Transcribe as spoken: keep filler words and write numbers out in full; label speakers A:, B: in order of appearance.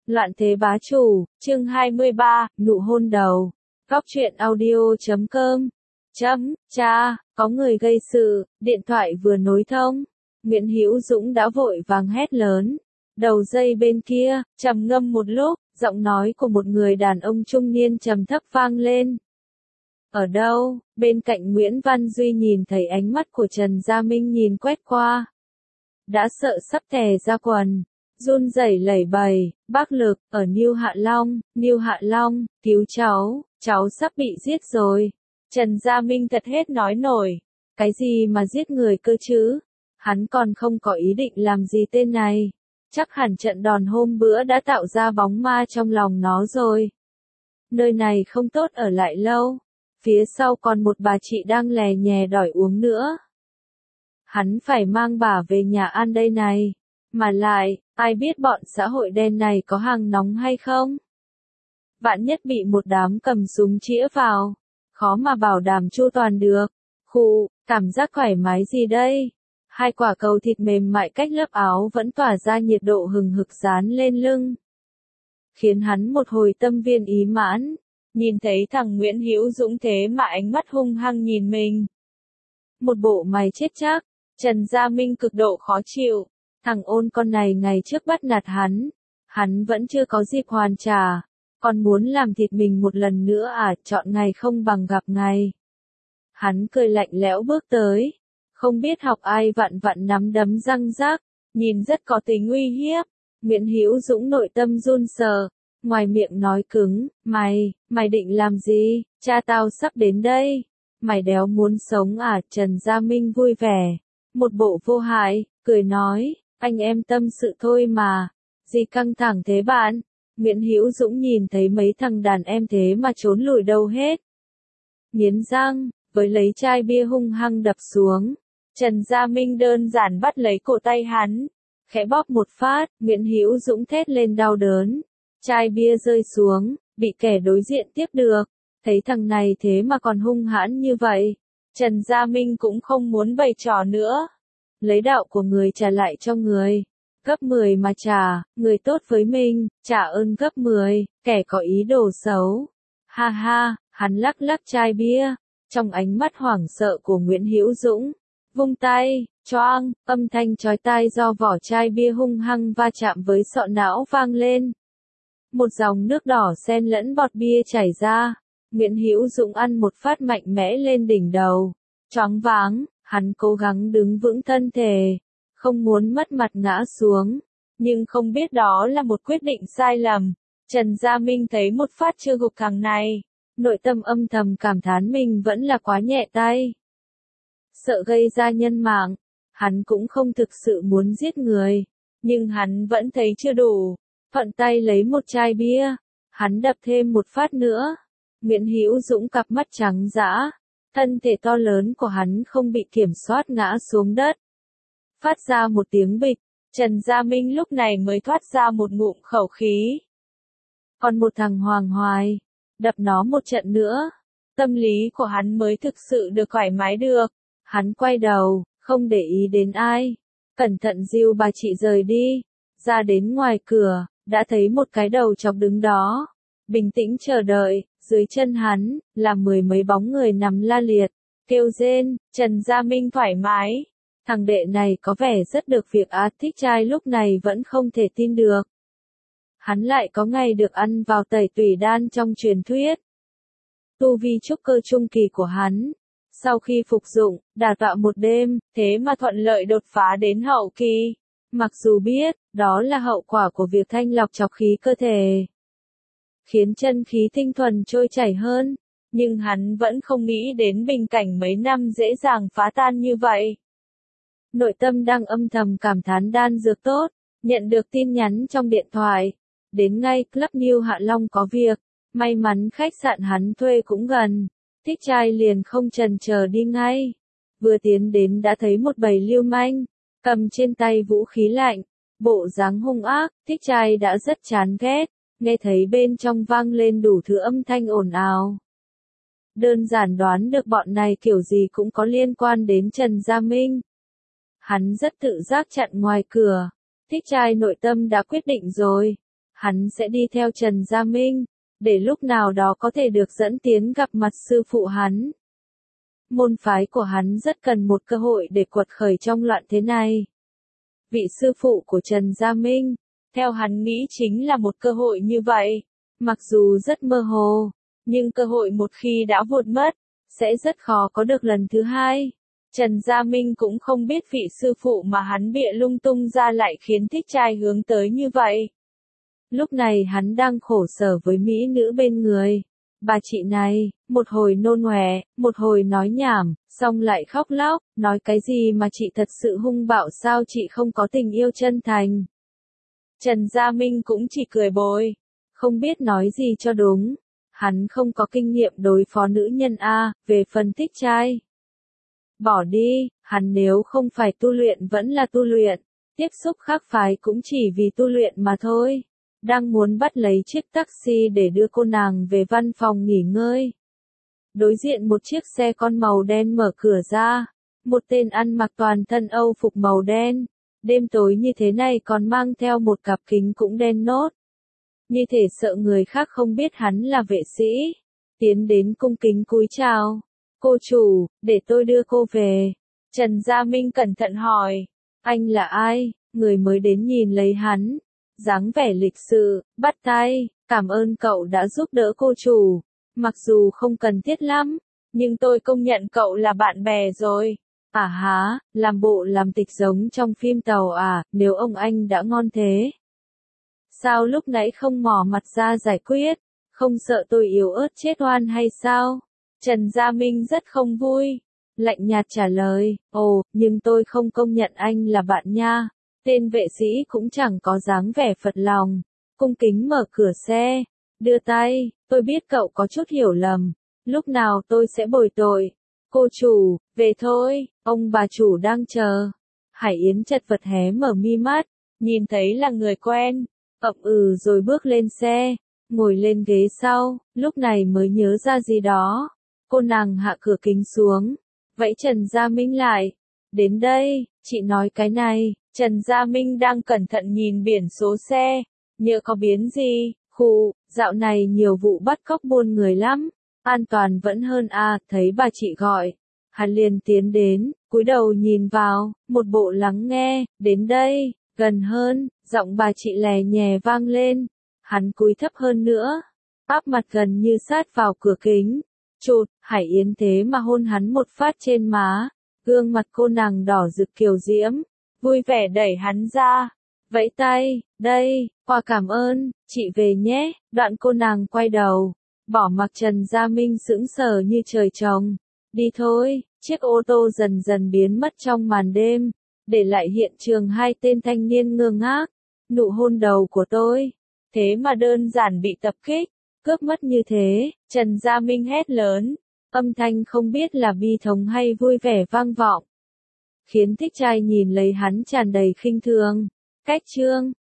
A: Loạn thế bá chủ, chương hai mươi ba, nụ hôn đầu. Góc truyện audio chấm com. Chấm, cha, có người gây sự, điện thoại vừa nối thông. Nguyễn Hữu Dũng đã vội vàng hét lớn. Đầu dây bên kia, trầm ngâm một lúc, giọng nói của một người đàn ông trung niên trầm thấp vang lên. Ở đâu? Bên cạnh Nguyễn Văn Duy nhìn thấy ánh mắt của Trần Gia Minh nhìn quét qua. Đã sợ sắp tè ra quần. Run rẩy lẩy bẩy, bác Lực, ở Niêu Hạ Long, Niêu Hạ Long, cứu cháu, cháu sắp bị giết rồi. Trần Gia Minh thật hết nói nổi. Cái gì mà giết người cơ chứ? Hắn còn không có ý định làm gì tên này. Chắc hẳn trận đòn hôm bữa đã tạo ra bóng ma trong lòng nó rồi. Nơi này không tốt ở lại lâu. Phía sau còn một bà chị đang lè nhè đòi uống nữa. Hắn phải mang bà về nhà ăn đây này. Mà lại, ai biết bọn xã hội đen này có hàng nóng hay không? Vạn nhất bị một đám cầm súng chĩa vào, khó mà bảo đảm chu toàn được. Khụ, cảm giác thoải mái gì đây? Hai quả cầu thịt mềm mại cách lớp áo vẫn tỏa ra nhiệt độ hừng hực dán lên lưng. Khiến hắn một hồi tâm viên ý mãn, nhìn thấy thằng Nguyễn Hữu Dũng thế mà ánh mắt hung hăng nhìn mình. Một bộ mày chết chắc, Trần Gia Minh cực độ khó chịu. Thằng ôn con này ngày trước bắt nạt hắn, hắn vẫn chưa có dịp hoàn trả, còn muốn làm thịt mình một lần nữa à, chọn ngày không bằng gặp ngày. Hắn cười lạnh lẽo bước tới, không biết học ai vặn vặn nắm đấm răng rác, nhìn rất có tính uy hiếp. Nguyễn Hữu Dũng nội tâm run sờ, ngoài miệng nói cứng, mày, mày định làm gì, cha tao sắp đến đây, mày đéo muốn sống à. Trần Gia Minh vui vẻ, một bộ vô hại, cười nói. Anh em tâm sự thôi mà, gì căng thẳng thế bạn? Nguyễn Hữu Dũng nhìn thấy mấy thằng đàn em thế mà trốn lùi đâu hết. Nghiến răng, với lấy chai bia hung hăng đập xuống. Trần Gia Minh đơn giản bắt lấy cổ tay hắn, khẽ bóp một phát, Nguyễn Hữu Dũng thét lên đau đớn. Chai bia rơi xuống, bị kẻ đối diện tiếp được. Thấy thằng này thế mà còn hung hãn như vậy, Trần Gia Minh cũng không muốn bày trò nữa. Lấy đạo của người trả lại cho người, gấp mười mà trả, người tốt với mình, trả ơn gấp mười, kẻ có ý đồ xấu. Ha ha, hắn lắc lắc chai bia, trong ánh mắt hoảng sợ của Nguyễn Hữu Dũng, vung tay, choang, âm thanh chói tai do vỏ chai bia hung hăng va chạm với sọ não vang lên. Một dòng nước đỏ xen lẫn bọt bia chảy ra, Nguyễn Hữu Dũng ăn một phát mạnh mẽ lên đỉnh đầu, choáng váng. Hắn cố gắng đứng vững thân thể, không muốn mất mặt ngã xuống, nhưng không biết đó là một quyết định sai lầm. Trần Gia Minh thấy một phát chưa gục thằng này, nội tâm âm thầm cảm thán mình vẫn là quá nhẹ tay. Sợ gây ra nhân mạng, hắn cũng không thực sự muốn giết người, nhưng hắn vẫn thấy chưa đủ, thuận tay lấy một chai bia, hắn đập thêm một phát nữa. Nguyễn Hữu Dũng cặp mắt trắng dã. Thân thể to lớn của hắn không bị kiểm soát ngã xuống đất. Phát ra một tiếng bịch, Trần Gia Minh lúc này mới thoát ra một ngụm khẩu khí. Còn một thằng Hoàng Hoài, đập nó một trận nữa, tâm lý của hắn mới thực sự được thoải mái được. Hắn quay đầu, không để ý đến ai, cẩn thận dìu bà chị rời đi, ra đến ngoài cửa, đã thấy một cái đầu chọc đứng đó, bình tĩnh chờ đợi. Dưới chân hắn, là mười mấy bóng người nằm la liệt, kêu rên. Trần Gia Minh thoải mái. Thằng đệ này có vẻ rất được việc á. Thích trai lúc này vẫn không thể tin được. Hắn lại có ngày được ăn vào tẩy tùy đan trong truyền thuyết. Tu vi trúc cơ trung kỳ của hắn, sau khi phục dụng, đả tọa một đêm, thế mà thuận lợi đột phá đến hậu kỳ. Mặc dù biết, đó là hậu quả của việc thanh lọc trọc khí cơ thể, khiến chân khí tinh thuần trôi chảy hơn, nhưng hắn vẫn không nghĩ đến bình cảnh mấy năm dễ dàng phá tan như vậy. Nội tâm đang âm thầm cảm thán đan dược tốt, nhận được tin nhắn trong điện thoại, đến ngay Club Niêu Hạ Long có việc, may mắn khách sạn hắn thuê cũng gần, thích trai liền không chần chờ đi ngay, vừa tiến đến đã thấy một bầy lưu manh, cầm trên tay vũ khí lạnh, bộ dáng hung ác, thích trai đã rất chán ghét. Nghe thấy bên trong vang lên đủ thứ âm thanh ồn ào. Đơn giản đoán được bọn này kiểu gì cũng có liên quan đến Trần Gia Minh. Hắn rất tự giác chặn ngoài cửa. Thích trai nội tâm đã quyết định rồi. hắn sẽ đi theo Trần Gia Minh, để lúc nào đó có thể được dẫn tiến gặp mặt sư phụ hắn. Môn phái của hắn rất cần một cơ hội để quật khởi trong loạn thế này. Vị sư phụ của Trần Gia Minh, theo hắn nghĩ chính là một cơ hội như vậy. Mặc dù rất mơ hồ, nhưng cơ hội một khi đã vụt mất, sẽ rất khó có được lần thứ hai. Trần Gia Minh cũng không biết vị sư phụ mà hắn bịa lung tung ra lại khiến thích trai hướng tới như vậy. Lúc này hắn đang khổ sở với mỹ nữ bên người. Bà chị này, một hồi nôn ọe, một hồi nói nhảm, xong lại khóc lóc, nói cái gì mà chị thật sự hung bạo sao, chị không có tình yêu chân thành. Trần Gia Minh cũng chỉ cười bồi, không biết nói gì cho đúng. Hắn không có kinh nghiệm đối phó nữ nhân A, về phần thích trai. Bỏ đi, hắn nếu không phải tu luyện vẫn là tu luyện, tiếp xúc khác phái cũng chỉ vì tu luyện mà thôi. Đang muốn bắt lấy chiếc taxi để đưa cô nàng về văn phòng nghỉ ngơi. Đối diện một chiếc xe con màu đen mở cửa ra, một tên ăn mặc toàn thân Âu phục màu đen, đêm tối như thế này còn mang theo một cặp kính cũng đen nốt. Như thể sợ người khác không biết hắn là vệ sĩ, tiến đến cung kính cúi chào. Cô chủ, để tôi đưa cô về. Trần Gia Minh cẩn thận hỏi, anh là ai? Người mới đến nhìn lấy hắn, dáng vẻ lịch sự, bắt tay, cảm ơn cậu đã giúp đỡ cô chủ. Mặc dù không cần thiết lắm, nhưng tôi công nhận cậu là bạn bè rồi. À há, làm bộ làm tịch giống trong phim tàu à, nếu ông anh đã ngon thế. Sao lúc nãy không mò mặt ra giải quyết, không sợ tôi yếu ớt chết oan hay sao? Trần Gia Minh rất không vui, lạnh nhạt trả lời, ồ, nhưng tôi không công nhận anh là bạn nha. Tên vệ sĩ cũng chẳng có dáng vẻ phật lòng, cung kính mở cửa xe, đưa tay, tôi biết cậu có chút hiểu lầm, lúc nào tôi sẽ bồi tội. Cô chủ, về thôi, ông bà chủ đang chờ. Hải Yến chật vật hé mở mi mắt, nhìn thấy là người quen, ậm ừ rồi bước lên xe, ngồi lên ghế sau, lúc này mới nhớ ra gì đó. Cô nàng hạ cửa kính xuống, vẫy Trần Gia Minh lại. Đến đây, chị nói cái này. Trần Gia Minh đang cẩn thận nhìn biển số xe, nhớ có biến gì, khụ, dạo này nhiều vụ bắt cóc buôn người lắm, an toàn vẫn hơn à, thấy bà chị gọi. Hắn liền tiến đến, cúi đầu nhìn vào, một bộ lắng nghe, đến đây, gần hơn, giọng bà chị lè nhè vang lên. Hắn cúi thấp hơn nữa, áp mặt gần như sát vào cửa kính. Chột, Hải Yến thế mà hôn hắn một phát trên má, gương mặt cô nàng đỏ rực kiều diễm, vui vẻ đẩy hắn ra, vẫy tay, đây, qua cảm ơn, chị về nhé. Đoạn cô nàng quay đầu, bỏ mặc Trần Gia Minh sững sờ như trời trồng. Đi thôi, chiếc ô tô dần dần biến mất trong màn đêm, để lại hiện trường hai tên thanh niên ngơ ngác. Nụ hôn đầu của tôi, thế mà đơn giản bị tập kích, cướp mất như thế. Trần Gia Minh hét lớn, âm thanh không biết là bi thống hay vui vẻ vang vọng, khiến thích trai nhìn lấy hắn tràn đầy khinh thường. Cách chương